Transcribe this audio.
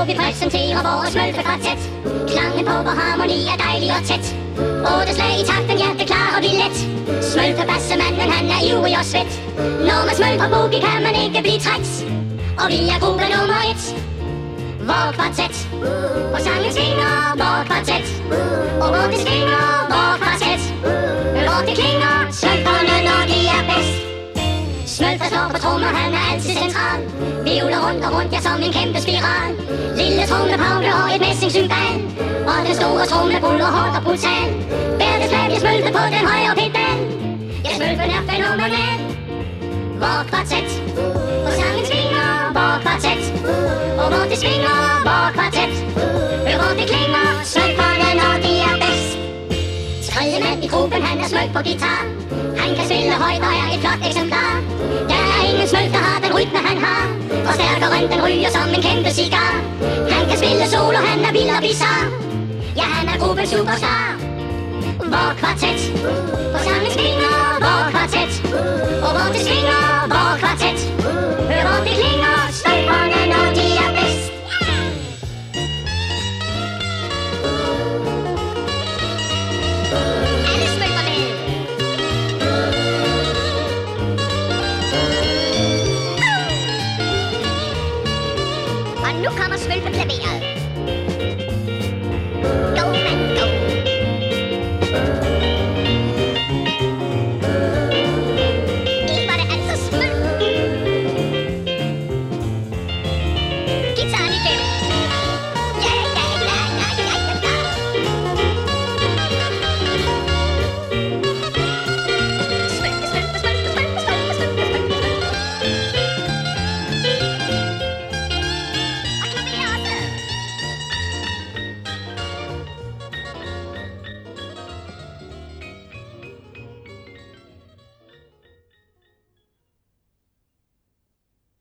hvor vi præsenterer vores smølfekvartet. Klangen på vor harmoni er dejlig og tæt. 8 slag i takten, ja, det klarer vi let. Smølfebassemanden, han er ivrig og svedt. Når man smølfer boogie, kan man ikke blive træt. Og vi er gruppe nummer 1. Vor kvartet. Og sangen svinger, vor kvartet. Og hvor det svinger, vor kvartet. Hvor det klinger, smølferne, når de er bedst. Smølfer står på trommer, han er altid central. Vivler rundt og rundt, ja, som en kæmpe spiral. Lille trommepagle og et messingsymbal. Og den store tromme buller hårdt og brutal. Bær det slag, jeg smølfer på den højre pedal. Ja, smølfen er fænomenal. Vor kvartet. Og sangen svinger, vor kvartet. Og hvor det svinger, vor kvartet. Hvor det klinger, smølferne, når de er bedst. Tredje mand i gruppen, han er smølf på guitar. Han kan spille højt og er et flot eksemplar. Der er ingen smølf, der har den rytme, han har. Og stærkere end den ryger som en kæmpe cigar. Han kan spille solo, han er vild og bizarre. Ja, han er gruppens superstar. Vor kvartet. Og sangen svinger, vor kvartet. Og hvor det svinger, vor kvartet. Hvor det klinger, smølferne, når de er bedst. Alle smølfer med. Og nu kommer smølfeklaveret.